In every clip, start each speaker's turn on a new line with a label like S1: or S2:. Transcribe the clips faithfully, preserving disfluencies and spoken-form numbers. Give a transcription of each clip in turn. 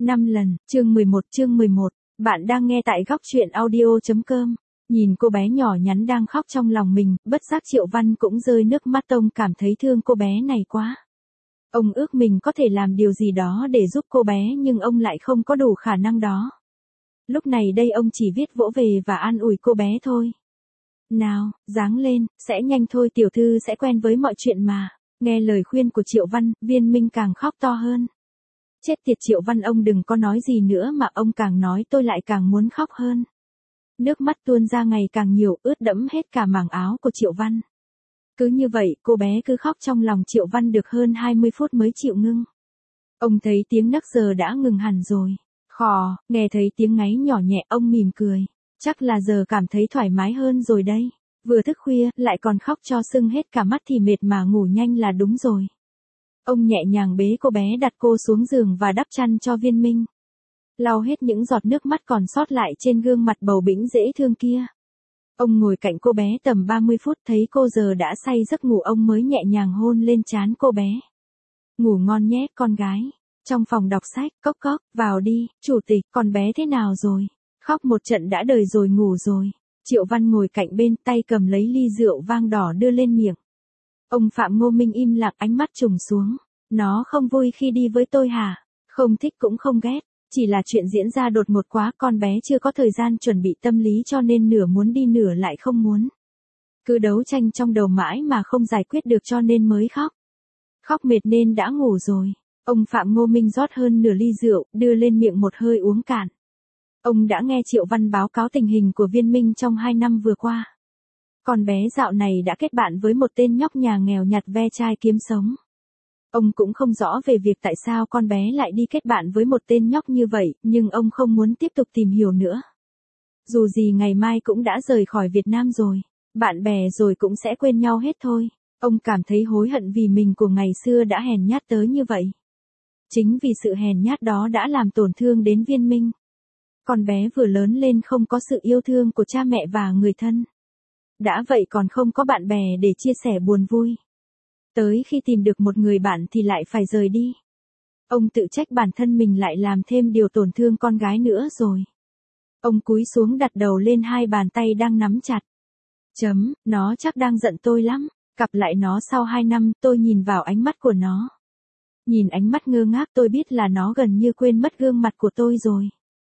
S1: năm lần, chương mười một chương mười một, bạn đang nghe tại góc truyện audio.com. Nhìn cô bé nhỏ nhắn đang khóc trong lòng mình, bất giác Triệu Văn cũng rơi nước mắt, ông cảm thấy thương cô bé này quá. Ông ước mình có thể làm điều gì đó để giúp cô bé nhưng ông lại không có đủ khả năng đó. Lúc này đây ông chỉ viết vỗ về và an ủi cô bé thôi. Nào, ráng lên, sẽ nhanh thôi, tiểu thư sẽ quen với mọi chuyện mà. Nghe lời khuyên của Triệu Văn, Viên Minh càng khóc to hơn. Chết tiệt Triệu Văn, ông đừng có nói gì nữa mà ông càng nói tôi lại càng muốn khóc hơn. Nước mắt tuôn ra ngày càng nhiều, ướt đẫm hết cả mảng áo của Triệu Văn. Cứ như vậy, cô bé cứ khóc trong lòng Triệu Văn được hơn hai mươi phút mới chịu ngưng. Ông thấy tiếng nấc giờ đã ngừng hẳn rồi. Khò, nghe thấy tiếng ngáy nhỏ nhẹ, ông mỉm cười. Chắc là giờ cảm thấy thoải mái hơn rồi đây. Vừa thức khuya, lại còn khóc cho sưng hết cả mắt thì mệt mà ngủ nhanh là đúng rồi. Ông nhẹ nhàng bế cô bé, đặt cô xuống giường và đắp chăn cho Viên Minh. Lau hết những giọt nước mắt còn sót lại trên gương mặt bầu bĩnh dễ thương kia. Ông ngồi cạnh cô bé tầm ba mươi phút, thấy cô giờ đã say giấc ngủ, ông mới nhẹ nhàng hôn lên trán cô bé. Ngủ ngon nhé con gái. Trong phòng đọc sách, cốc cốc, vào đi, chủ tịch, con bé thế nào rồi? Khóc một trận đã đời rồi, ngủ rồi. Triệu Văn ngồi cạnh bên, tay cầm lấy ly rượu vang đỏ đưa lên miệng. Ông Phạm Ngô Minh im lặng, ánh mắt trùng xuống. Nó không vui khi đi với tôi hả? Không thích cũng không ghét. Chỉ là chuyện diễn ra đột ngột quá, con bé chưa có thời gian chuẩn bị tâm lý cho nên nửa muốn đi nửa lại không muốn. Cứ đấu tranh trong đầu mãi mà không giải quyết được cho nên mới khóc. Khóc mệt nên đã ngủ rồi. Ông Phạm Ngô Minh rót hơn nửa ly rượu, đưa lên miệng một hơi uống cạn. Ông đã nghe Triệu Văn báo cáo tình hình của Viên Minh trong hai năm vừa qua. Con bé dạo này đã kết bạn với một tên nhóc nhà nghèo nhặt ve chai kiếm sống. Ông cũng không rõ về việc tại sao con bé lại đi kết bạn với một tên nhóc như vậy, nhưng ông không muốn tiếp tục tìm hiểu nữa. Dù gì ngày mai cũng đã rời khỏi Việt Nam rồi, bạn bè rồi cũng sẽ quên nhau hết thôi. Ông cảm thấy hối hận vì mình của ngày xưa đã hèn nhát tới như vậy. Chính vì sự hèn nhát đó đã làm tổn thương đến Viên Minh. Con bé vừa lớn lên không có sự yêu thương của cha mẹ và người thân. Đã vậy còn không có bạn bè để chia sẻ buồn vui. Tới khi tìm được một người bạn thì lại phải rời đi. Ông tự trách bản thân mình lại làm thêm điều tổn thương con gái nữa rồi. Ông cúi xuống đặt đầu lên hai bàn tay đang nắm chặt. Chấm, nó chắc đang giận tôi lắm. Gặp lại nó sau hai năm, tôi nhìn vào ánh mắt của nó. Nhìn ánh mắt ngơ ngác, tôi biết là nó gần như quên mất gương mặt của tôi rồi.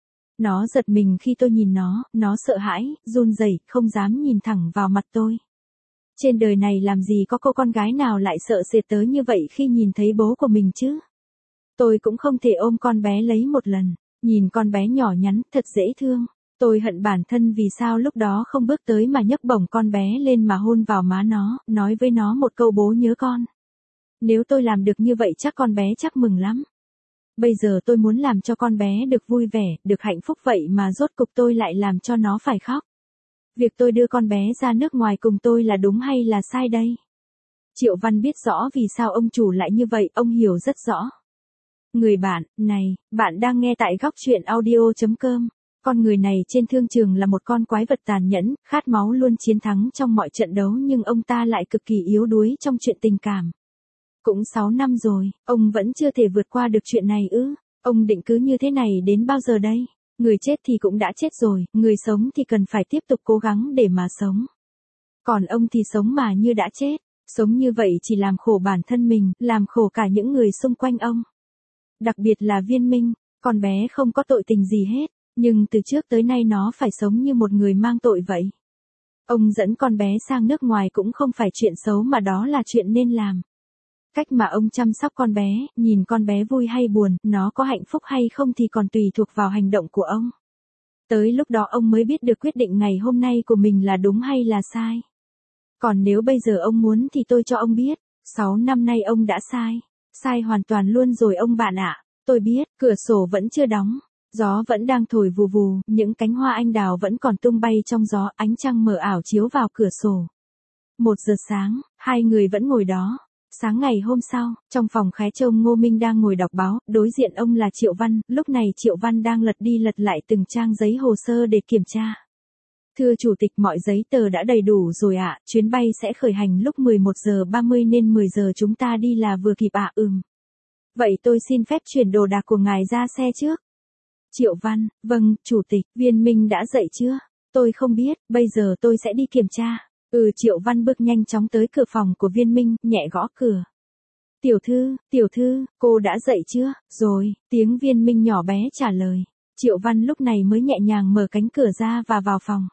S1: Nó giật mình khi tôi nhìn nó, nó sợ hãi, run rẩy, không dám nhìn thẳng vào mặt tôi. Trên đời này làm gì có cô con gái nào lại sợ sệt tới như vậy khi nhìn thấy bố của mình chứ? Tôi cũng không thể ôm con bé lấy một lần. Nhìn con bé nhỏ nhắn, thật dễ thương. Tôi hận bản thân vì sao lúc đó không bước tới mà nhấc bổng con bé lên mà hôn vào má nó, nói với nó một câu bố nhớ con. Nếu tôi làm được như vậy chắc con bé chắc mừng lắm. Bây giờ tôi muốn làm cho con bé được vui vẻ, được hạnh phúc, vậy mà rốt cục tôi lại làm cho nó phải khóc. Việc tôi đưa con bé ra nước ngoài cùng tôi là đúng hay là sai đây? Triệu Văn biết rõ vì sao ông chủ lại như vậy, ông hiểu rất rõ. Người bạn, này, bạn đang nghe tại góc truyện audio.com. Con người này trên thương trường là một con quái vật tàn nhẫn, khát máu, luôn chiến thắng trong mọi trận đấu, nhưng ông ta lại cực kỳ yếu đuối trong chuyện tình cảm. Cũng sáu năm rồi, ông vẫn chưa thể vượt qua được chuyện này ư? Ông định cứ như thế này đến bao giờ đây? Người chết thì cũng đã chết rồi, người sống thì cần phải tiếp tục cố gắng để mà sống. Còn ông thì sống mà như đã chết, sống như vậy chỉ làm khổ bản thân mình, làm khổ cả những người xung quanh ông. Đặc biệt là Viên Minh, con bé không có tội tình gì hết, nhưng từ trước tới nay nó phải sống như một người mang tội vậy. Ông dẫn con bé sang nước ngoài cũng không phải chuyện xấu mà đó là chuyện nên làm. Cách mà ông chăm sóc con bé, nhìn con bé vui hay buồn, nó có hạnh phúc hay không thì còn tùy thuộc vào hành động của ông. Tới lúc đó ông mới biết được quyết định ngày hôm nay của mình là đúng hay là sai. Còn nếu bây giờ ông muốn thì tôi cho ông biết, sáu năm nay ông đã sai. Sai hoàn toàn luôn rồi ông bạn ạ. Tôi biết, cửa sổ vẫn chưa đóng. Gió vẫn đang thổi vù vù, những cánh hoa anh đào vẫn còn tung bay trong gió, ánh trăng mờ ảo chiếu vào cửa sổ. Một giờ sáng, hai người vẫn ngồi đó. Sáng ngày hôm sau, trong phòng khái trông Ngô Minh đang ngồi đọc báo, đối diện ông là Triệu Văn, lúc này Triệu Văn đang lật đi lật lại từng trang giấy hồ sơ để kiểm tra. Thưa chủ tịch, mọi giấy tờ đã đầy đủ rồi ạ, chuyến bay sẽ khởi hành lúc mười một giờ ba mươi nên mười giờ chúng ta đi là vừa kịp ạ. Ừm. Vậy tôi xin phép chuyển đồ đạc của ngài ra xe trước. Triệu Văn, vâng, chủ tịch, Viên Minh đã dậy chưa? Tôi không biết, bây giờ tôi sẽ đi kiểm tra. Ừ, Triệu Văn bước nhanh chóng tới cửa phòng của Viên Minh, nhẹ gõ cửa. Tiểu thư, tiểu thư, cô đã dậy chưa? Rồi, tiếng Viên Minh nhỏ bé trả lời. Triệu Văn lúc này mới nhẹ nhàng mở cánh cửa ra và vào phòng.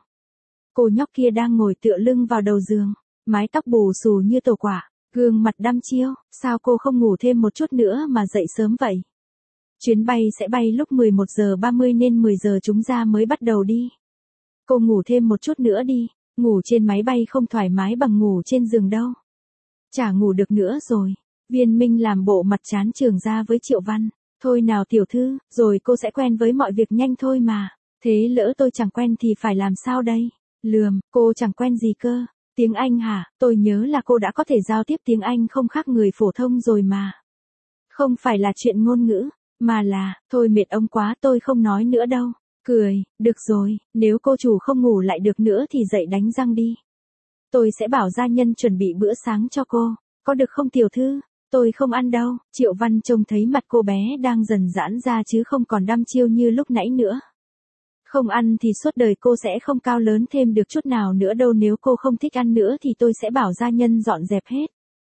S1: Cô nhóc kia đang ngồi tựa lưng vào đầu giường, mái tóc bù xù như tổ quả, gương mặt đăm chiêu, sao cô không ngủ thêm một chút nữa mà dậy sớm vậy? Chuyến bay sẽ bay lúc mười một giờ ba mươi nên mười giờ chúng ta mới bắt đầu đi. Cô ngủ thêm một chút nữa đi, ngủ trên máy bay không thoải mái bằng ngủ trên giường đâu. Chả ngủ được nữa rồi. Viên Minh làm bộ mặt chán chường ra với Triệu Văn. Thôi nào tiểu thư, rồi cô sẽ quen với mọi việc nhanh thôi mà. Thế lỡ tôi chẳng quen thì phải làm sao đây? Lườm, cô chẳng quen gì cơ. Tiếng Anh hả? Tôi nhớ là cô đã có thể giao tiếp tiếng Anh không khác người phổ thông rồi mà. Không phải là chuyện ngôn ngữ, mà là, thôi mệt ông quá tôi không nói nữa đâu. Cười, được rồi, nếu cô chủ không ngủ lại được nữa thì dậy đánh răng đi. Tôi sẽ bảo gia nhân chuẩn bị bữa sáng cho cô, có được không tiểu thư? Tôi không ăn đâu. Triệu Văn trông thấy mặt cô bé đang dần giãn ra chứ không còn đăm chiêu như lúc nãy nữa. Không ăn thì suốt đời cô sẽ không cao lớn thêm được chút nào nữa đâu, nếu cô không thích ăn nữa thì tôi sẽ bảo gia nhân dọn dẹp hết.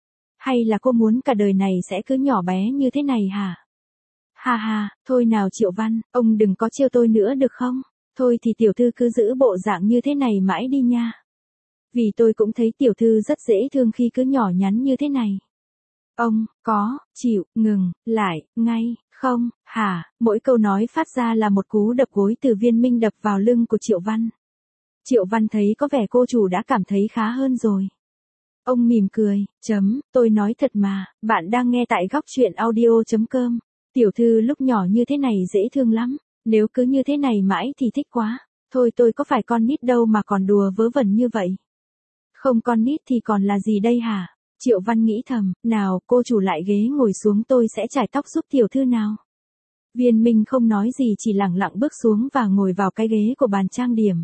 S1: Hay là cô muốn cả đời này sẽ cứ nhỏ bé như thế này hả? Ha ha, thôi nào Triệu Văn, ông đừng có trêu tôi nữa được không? Thôi thì tiểu thư cứ giữ bộ dạng như thế này mãi đi nha. Vì tôi cũng thấy tiểu thư rất dễ thương khi cứ nhỏ nhắn như thế này. Ông, có, chịu, ngừng, lại, ngay, không, hả, mỗi câu nói phát ra là một cú đập gối từ Viên Minh đập vào lưng của Triệu Văn. Triệu Văn thấy có vẻ cô chủ đã cảm thấy khá hơn rồi. Ông mỉm cười, chấm, tôi nói thật mà, bạn đang nghe tại góc truyện audio chấm com. Tiểu thư lúc nhỏ như thế này dễ thương lắm, nếu cứ như thế này mãi thì thích quá. Thôi tôi có phải con nít đâu mà còn đùa vớ vẩn như vậy. Không con nít thì còn là gì đây hả? Triệu Văn nghĩ thầm, nào cô chủ lại ghế ngồi xuống tôi sẽ chải tóc giúp tiểu thư nào. Viên Minh không nói gì chỉ lẳng lặng bước xuống và ngồi vào cái ghế của bàn trang điểm.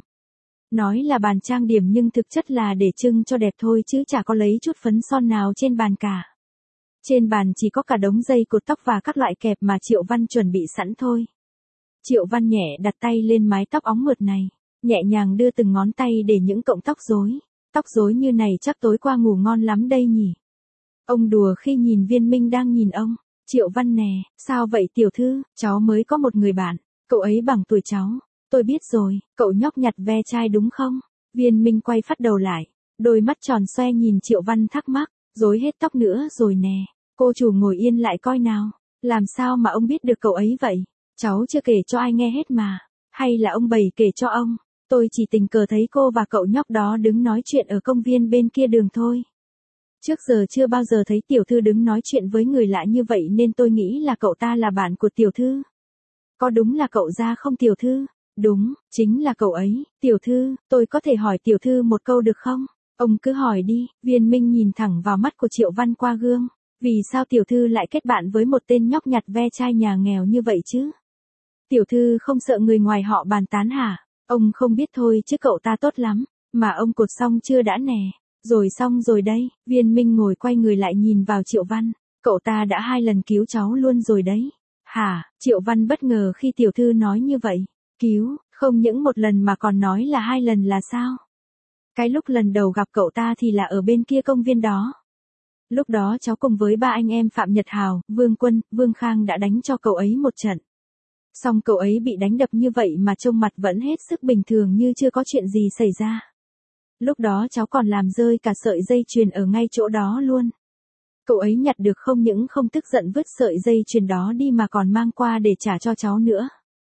S1: Nói là bàn trang điểm nhưng thực chất là để trưng cho đẹp thôi chứ chả có lấy chút phấn son nào trên bàn cả. Trên bàn chỉ có cả đống dây cột tóc và các loại kẹp mà Triệu Văn chuẩn bị sẵn thôi. Triệu Văn nhẹ đặt tay lên mái tóc óng mượt này, nhẹ nhàng đưa từng ngón tay để những cọng tóc rối. Tóc rối như này chắc tối qua ngủ ngon lắm đây nhỉ. Ông đùa khi nhìn Viên Minh đang nhìn ông. Triệu Văn nè, sao vậy tiểu thư, cháu mới có một người bạn, cậu ấy bằng tuổi cháu. Tôi biết rồi, cậu nhóc nhặt ve chai đúng không? Viên Minh quay phát đầu lại, đôi mắt tròn xoe nhìn Triệu Văn thắc mắc, rối hết tóc nữa rồi nè. Cô chủ ngồi yên lại coi nào. Làm sao mà ông biết được cậu ấy vậy? Cháu chưa kể cho ai nghe hết mà. Hay là ông bày kể cho ông? Tôi chỉ tình cờ thấy cô và cậu nhóc đó đứng nói chuyện ở công viên bên kia đường thôi. Trước giờ chưa bao giờ thấy tiểu thư đứng nói chuyện với người lạ như vậy nên tôi nghĩ là cậu ta là bạn của tiểu thư. Có đúng là cậu ra không tiểu thư? Đúng, chính là cậu ấy. Tiểu thư, tôi có thể hỏi tiểu thư một câu được không? Ông cứ hỏi đi. Viên Minh nhìn thẳng vào mắt của Triệu Văn qua gương. Vì sao tiểu thư lại kết bạn với một tên nhóc nhặt ve chai nhà nghèo như vậy chứ? Tiểu thư không sợ người ngoài họ bàn tán hả? Ông không biết thôi chứ cậu ta tốt lắm, mà ông cột xong chưa đã nè. Rồi xong rồi đây. Viên Minh ngồi quay người lại nhìn vào Triệu Văn. Cậu ta đã hai lần cứu cháu luôn rồi đấy. Hả? Triệu Văn bất ngờ khi tiểu thư nói như vậy. Cứu, không những một lần mà còn nói là hai lần là sao? Cái lúc lần đầu gặp cậu ta thì là ở bên kia công viên đó. Lúc đó cháu cùng với ba anh em Phạm Nhật Hào, Vương Quân, Vương Khang đã đánh cho cậu ấy một trận. Xong cậu ấy bị đánh đập như vậy mà trông mặt vẫn hết sức bình thường như chưa có chuyện gì xảy ra. Lúc đó cháu còn làm rơi cả sợi dây chuyền ở ngay chỗ đó luôn. Cậu ấy nhặt được không những không tức giận vứt sợi dây chuyền đó đi mà còn mang qua để trả cho cháu nữa.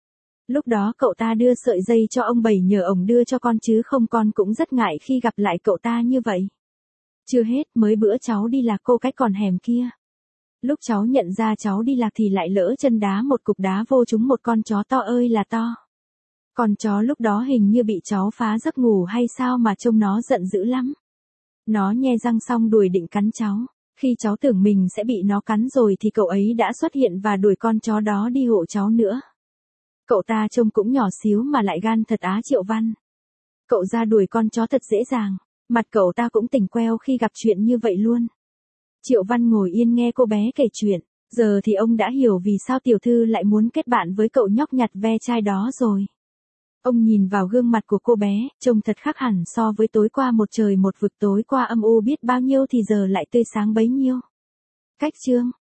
S1: Lúc đó cậu ta đưa sợi dây cho ông Bảy nhờ ông đưa cho con chứ không con cũng rất ngại khi gặp lại cậu ta như vậy. Chưa hết, mới bữa cháu đi lạc cô cái còn hẻm kia. Lúc cháu nhận ra cháu đi lạc thì lại lỡ chân đá một cục đá vô trúng một con chó to ơi là to. Con chó lúc đó hình như bị cháu phá giấc ngủ hay sao mà trông nó giận dữ lắm. Nó nhe răng xong đuổi định cắn cháu. Khi cháu tưởng mình sẽ bị nó cắn rồi thì cậu ấy đã xuất hiện và đuổi con chó đó đi hộ cháu nữa. Cậu ta trông cũng nhỏ xíu mà lại gan thật á Triệu Văn. Cậu ra đuổi con chó thật dễ dàng. Mặt cậu ta cũng tỉnh queo khi gặp chuyện như vậy luôn. Triệu Văn ngồi yên nghe cô bé kể chuyện. Giờ thì ông đã hiểu vì sao tiểu thư lại muốn kết bạn với cậu nhóc nhặt ve chai đó rồi. Ông nhìn vào gương mặt của cô bé, trông thật khác hẳn so với tối qua một trời một vực, tối qua âm u biết bao nhiêu thì giờ lại tươi sáng bấy nhiêu. Cách chương